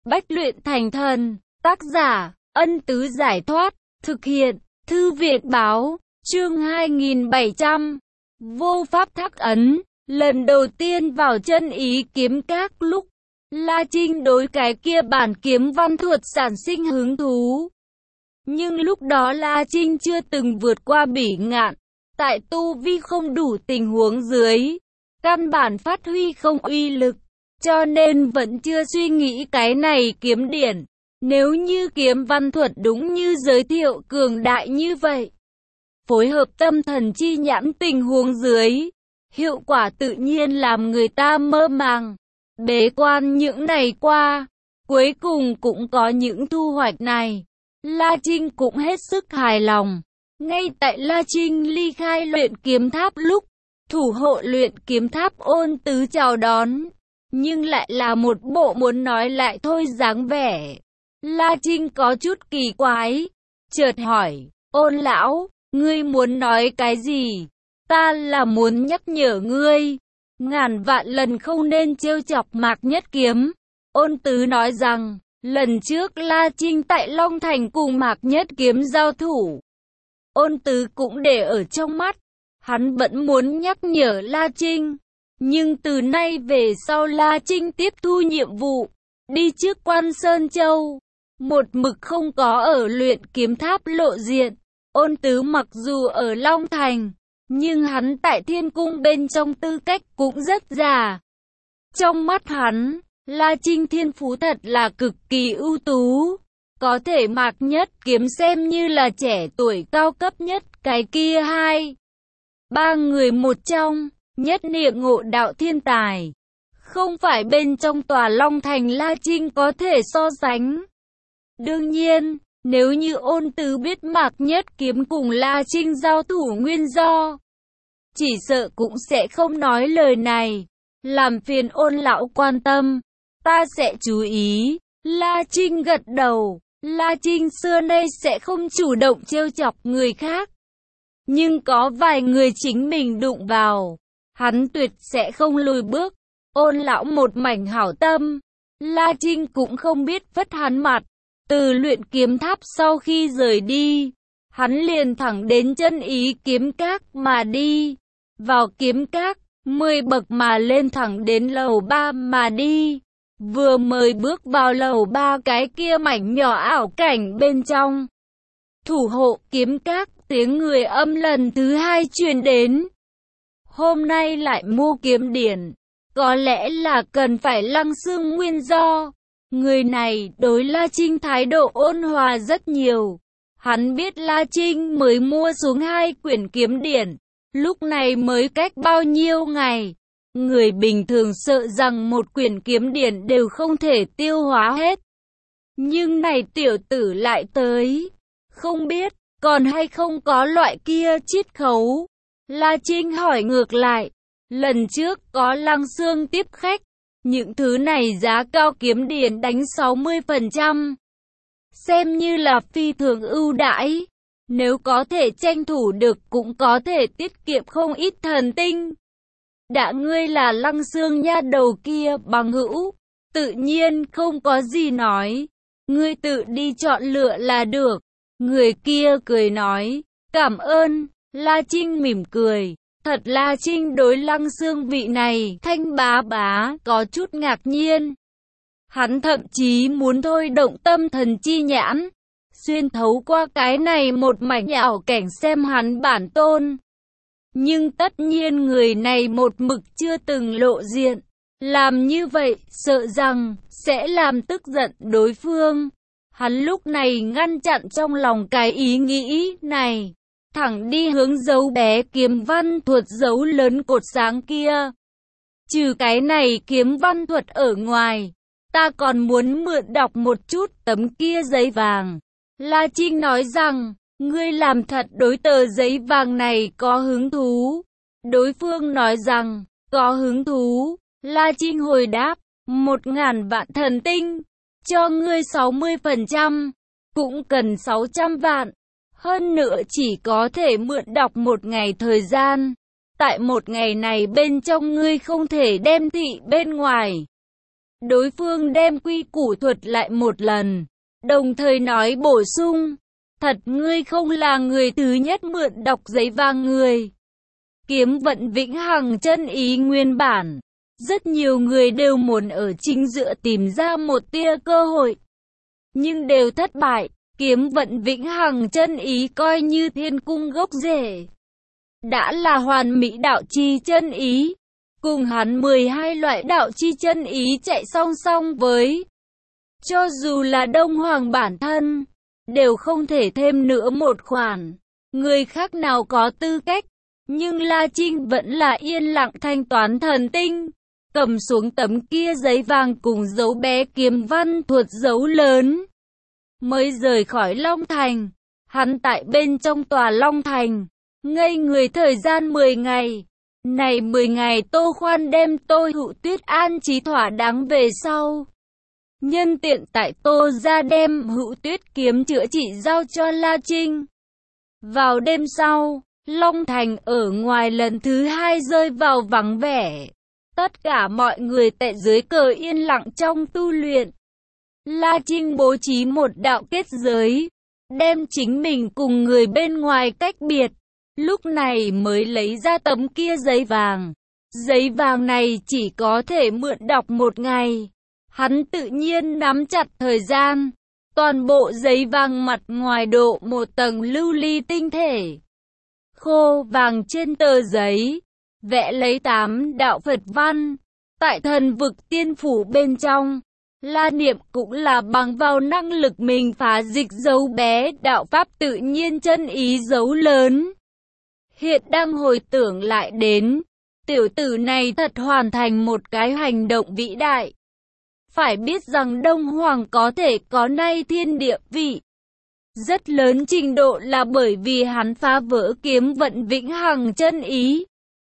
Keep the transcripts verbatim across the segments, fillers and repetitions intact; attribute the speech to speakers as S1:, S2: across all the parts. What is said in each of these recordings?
S1: Bách luyện thành thần. Tác giả, Ân Tứ Giải Thoát. Thực hiện, Thư Việt Báo. Chương hai nghìn bảy trăm. Vô pháp thác ấn. Lần đầu tiên vào chân ý kiếm các lúc, La Trinh đối cái kia bản kiếm văn thuật sản sinh hứng thú. Nhưng lúc đó La Trinh chưa từng vượt qua bỉ ngạn. Tại tu vi không đủ tình huống dưới, căn bản phát huy không uy lực, cho nên vẫn chưa suy nghĩ cái này kiếm điển. Nếu như kiếm văn thuật đúng như giới thiệu cường đại như vậy, phối hợp tâm thần chi nhãn tình huống dưới, hiệu quả tự nhiên làm người ta mơ màng. Bế quan những ngày qua, cuối cùng cũng có những thu hoạch này. La Trinh cũng hết sức hài lòng. Ngay tại La Trinh ly khai luyện kiếm tháp lúc, thủ hộ luyện kiếm tháp Ôn Tứ chào đón, nhưng lại là một bộ muốn nói lại thôi dáng vẻ. La Trinh có chút kỳ quái, chợt hỏi, Ôn lão, ngươi muốn nói cái gì? Ta là muốn nhắc nhở ngươi, ngàn vạn lần không nên trêu chọc Mạc Nhất Kiếm. Ôn Tứ nói rằng, lần trước La Trinh tại Long Thành cùng Mạc Nhất Kiếm giao thủ, Ôn Tứ cũng để ở trong mắt. Hắn vẫn muốn nhắc nhở La Trinh, nhưng từ nay về sau La Trinh tiếp thu nhiệm vụ, đi trước Quan Sơn Châu, một mực không có ở luyện kiếm tháp lộ diện. Ôn Tứ mặc dù ở Long Thành, nhưng hắn tại Thiên Cung bên trong tư cách cũng rất già. Trong mắt hắn, La Trinh thiên phú thật là cực kỳ ưu tú, có thể Mạc Nhất Kiếm xem như là trẻ tuổi cao cấp nhất cái kia hai. Ba người một trong, nhất niệm ngộ đạo thiên tài. Không phải bên trong tòa Long Thành La Trinh có thể so sánh. Đương nhiên, nếu như Ôn Tứ biết Mạc Nhất Kiếm cùng La Trinh giao thủ nguyên do, chỉ sợ cũng sẽ không nói lời này. Làm phiền Ôn lão quan tâm, ta sẽ chú ý. La Trinh gật đầu. La Trinh xưa nay sẽ không chủ động trêu chọc người khác, nhưng có vài người chính mình đụng vào, hắn tuyệt sẽ không lùi bước. Ôn lão một mảnh hảo tâm, La Trinh cũng không biết phất hắn mặt. Từ luyện kiếm tháp sau khi rời đi, hắn liền thẳng đến chân ý kiếm các mà đi. Vào kiếm các, mười bậc mà lên thẳng đến lầu ba mà đi. Vừa mới bước vào lầu ba cái kia mảnh nhỏ ảo cảnh bên trong, thủ hộ kiếm các, tiếng người âm lần thứ hai truyền đến. Hôm nay lại mua kiếm điển, có lẽ là cần phải lăng xương nguyên do. Người này đối La Trinh thái độ ôn hòa rất nhiều. Hắn biết La Trinh mới mua xuống hai quyển kiếm điển, lúc này mới cách bao nhiêu ngày. Người bình thường sợ rằng một quyển kiếm điển đều không thể tiêu hóa hết. Nhưng này tiểu tử lại tới, không biết còn hay không có loại kia chiết khấu. La Trinh hỏi ngược lại, lần trước có Lăng Xương tiếp khách, những thứ này giá cao kiếm điển đánh sáu mươi phần trăm, xem như là phi thường ưu đãi. Nếu có thể tranh thủ được cũng có thể tiết kiệm không ít thần tinh. Đã ngươi là Lăng Xương nha đầu kia bằng hữu, tự nhiên không có gì nói, ngươi tự đi chọn lựa là được. Người kia cười nói, cảm ơn. La Trinh mỉm cười, thật La Trinh đối Lăng Xương vị này thanh bá bá có chút ngạc nhiên. Hắn thậm chí muốn thôi động tâm thần chi nhãn, xuyên thấu qua cái này một mảnh ảo cảnh xem hắn bản tôn. Nhưng tất nhiên người này một mực chưa từng lộ diện, làm như vậy sợ rằng sẽ làm tức giận đối phương. Hắn lúc này ngăn chặn trong lòng cái ý nghĩ này, thẳng đi hướng dấu bé kiếm văn thuật dấu lớn cột sáng kia. Trừ cái này kiếm văn thuật ở ngoài, ta còn muốn mượn đọc một chút tấm kia giấy vàng. La Trinh nói rằng, ngươi làm thật đối tờ giấy vàng này có hứng thú. Đối phương nói rằng, có hứng thú. La Trinh hồi đáp, một ngàn vạn thần tinh, cho ngươi sáu mươi phần trăm, cũng cần sáu trăm vạn. Hơn nữa chỉ có thể mượn đọc một ngày thời gian. Tại một ngày này bên trong ngươi không thể đem thị bên ngoài. Đối phương đem quy củ thuật lại một lần, đồng thời nói bổ sung, thật ngươi không là người thứ nhất mượn đọc giấy vàng người. Kiếm vận vĩnh hằng chân ý nguyên bản, rất nhiều người đều muốn ở chính giữa tìm ra một tia cơ hội, nhưng đều thất bại. Kiếm vận vĩnh hằng chân ý coi như thiên cung gốc rễ, đã là hoàn mỹ đạo chi chân ý, cùng hắn mười hai loại đạo chi chân ý chạy song song với. Cho dù là Đông Hoàng bản thân, đều không thể thêm nữa một khoản. Người khác nào có tư cách, nhưng La Trinh vẫn là yên lặng thanh toán thần tinh, cầm xuống tấm kia giấy vàng cùng dấu bé kiếm văn thuật dấu lớn. Mới rời khỏi Long Thành, hắn tại bên trong tòa Long Thành, ngây người thời gian mười ngày. Này mười ngày Tô Khoan đem Tô Hữu Tuyết an trí thỏa đáng về sau. Nhân tiện tại Tô ra đem Hữu Tuyết kiếm chữa trị giao cho La Trinh. Vào đêm sau, Long Thành ở ngoài lần thứ hai rơi vào vắng vẻ. Tất cả mọi người tại dưới cờ yên lặng trong tu luyện. La Trinh bố trí một đạo kết giới, đem chính mình cùng người bên ngoài cách biệt. Lúc này mới lấy ra tấm kia giấy vàng. Giấy vàng này chỉ có thể mượn đọc một ngày. Hắn tự nhiên nắm chặt thời gian. Toàn bộ giấy vàng mặt ngoài độ một tầng lưu ly tinh thể khô vàng trên tờ giấy, vẽ lấy tám đạo Phật văn. Tại thần vực tiên phủ bên trong, La Niệm cũng là bằng vào năng lực mình phá dịch dấu bé đạo pháp tự nhiên chân ý dấu lớn. Hiện đang hồi tưởng lại đến, tiểu tử này thật hoàn thành một cái hành động vĩ đại. Phải biết rằng Đông Hoàng có thể có nay thiên địa vị, rất lớn trình độ là bởi vì hắn phá vỡ kiếm vận vĩnh hằng chân ý.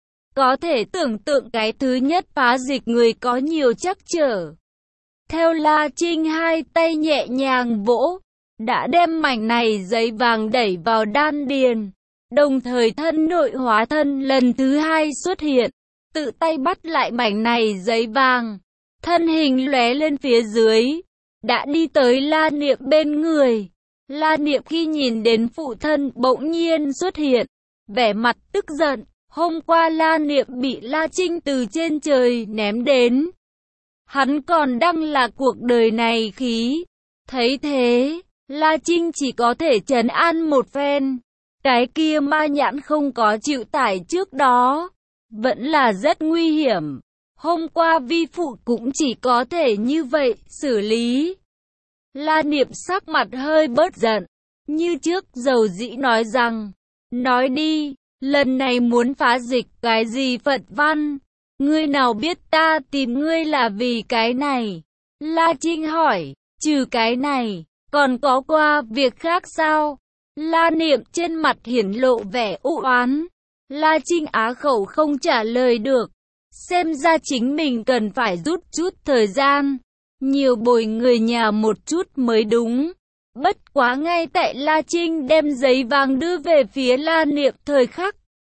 S1: Có thể tưởng tượng cái thứ nhất phá dịch người có nhiều trắc trở. Theo La Trinh hai tay nhẹ nhàng vỗ, đã đem mảnh này giấy vàng đẩy vào đan điền. Đồng thời thân nội hóa thân lần thứ hai xuất hiện, tự tay bắt lại mảnh này giấy vàng. Thân hình lóe lên phía dưới, đã đi tới La Niệm bên người. La Niệm khi nhìn đến phụ thân bỗng nhiên xuất hiện, vẻ mặt tức giận. Hôm qua La Niệm bị La Trinh từ trên trời ném đến. Hắn còn đang là cuộc đời này khí. Thấy thế, La Trinh chỉ có thể trấn an một phen. Cái kia ma nhãn không có chịu tải trước đó, vẫn là rất nguy hiểm. Hôm qua vi phụ cũng chỉ có thể như vậy xử lý. La Niệm sắc mặt hơi bớt giận, như trước dầu dĩ nói rằng, nói đi, lần này muốn phá dịch cái gì Phật văn, ngươi nào biết ta tìm ngươi là vì cái này. La Trinh hỏi, trừ cái này, còn có qua việc khác sao? La Niệm trên mặt hiển lộ vẻ u oán. La Trinh á khẩu không trả lời được. Xem ra chính mình cần phải rút chút thời gian, nhiều bồi người nhà một chút mới đúng. Bất quá ngay tại La Trinh đem giấy vàng đưa về phía La Niệm thời khắc,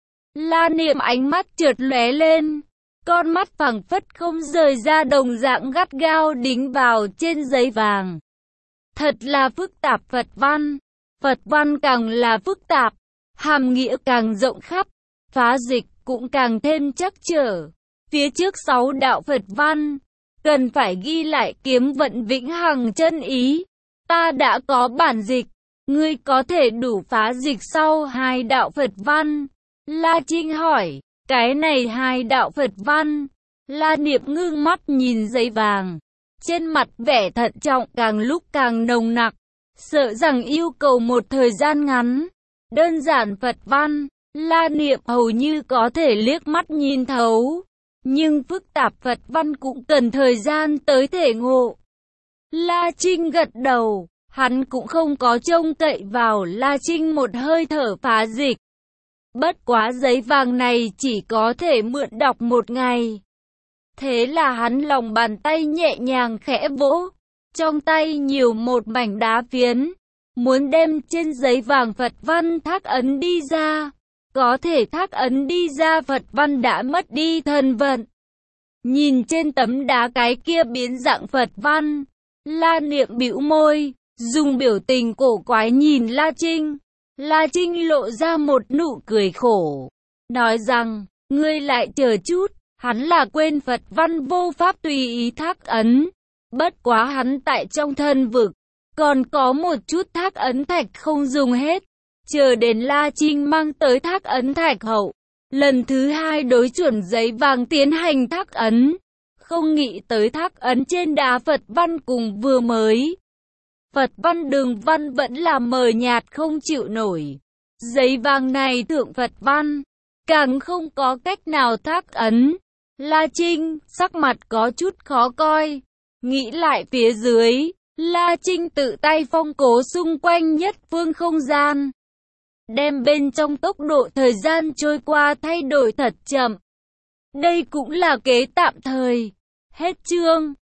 S1: La Niệm ánh mắt chợt lóe lên, con mắt phẳng phất không rời ra đồng dạng gắt gao đính vào trên giấy vàng. Thật là phức tạp Phật văn, Phật văn càng là phức tạp, hàm nghĩa càng rộng khắp, phá dịch cũng càng thêm chắc trở. Phía trước sáu đạo Phật văn, cần phải ghi lại kiếm vận vĩnh hằng chân ý. Ta đã có bản dịch, ngươi có thể đủ phá dịch sau hai đạo Phật văn. La Trinh hỏi, cái này hai đạo Phật văn. La Niệm ngưng mắt nhìn giấy vàng, trên mặt vẻ thận trọng càng lúc càng nồng nặc, sợ rằng yêu cầu một thời gian ngắn. Đơn giản Phật văn, La Niệm hầu như có thể liếc mắt nhìn thấu, nhưng phức tạp Phật văn cũng cần thời gian tới thể ngộ. La Trinh gật đầu, hắn cũng không có trông cậy vào La Trinh một hơi thở phá dịch. Bất quá giấy vàng này chỉ có thể mượn đọc một ngày. Thế là hắn lòng bàn tay nhẹ nhàng khẽ vỗ, trong tay nhiều một mảnh đá phiến, muốn đem trên giấy vàng Phật văn thác ấn đi ra. Có thể thác ấn đi ra Phật văn đã mất đi thần vận. Nhìn trên tấm đá cái kia biến dạng Phật văn, La Niệm bĩu môi, dùng biểu tình cổ quái nhìn La Trinh. La Trinh lộ ra một nụ cười khổ, nói rằng, ngươi lại chờ chút, hắn là quên Phật văn vô pháp tùy ý thác ấn. Bất quá hắn tại trong thân vực, còn có một chút thác ấn thạch không dùng hết. Chờ đến La Trinh mang tới thác ấn thạch hậu, lần thứ hai đối chuẩn giấy vàng tiến hành thác ấn. Không nghĩ tới thác ấn trên đá Phật văn cùng vừa mới. Phật văn đường văn vẫn là mờ nhạt không chịu nổi. Giấy vàng này thượng Phật văn, càng không có cách nào thác ấn. La Trinh, sắc mặt có chút khó coi. Nghĩ lại phía dưới, La Trinh tự tay phong cố xung quanh nhất phương không gian. Đem bên trong tốc độ thời gian trôi qua thay đổi thật chậm. Đây cũng là kế tạm thời. Hết chương.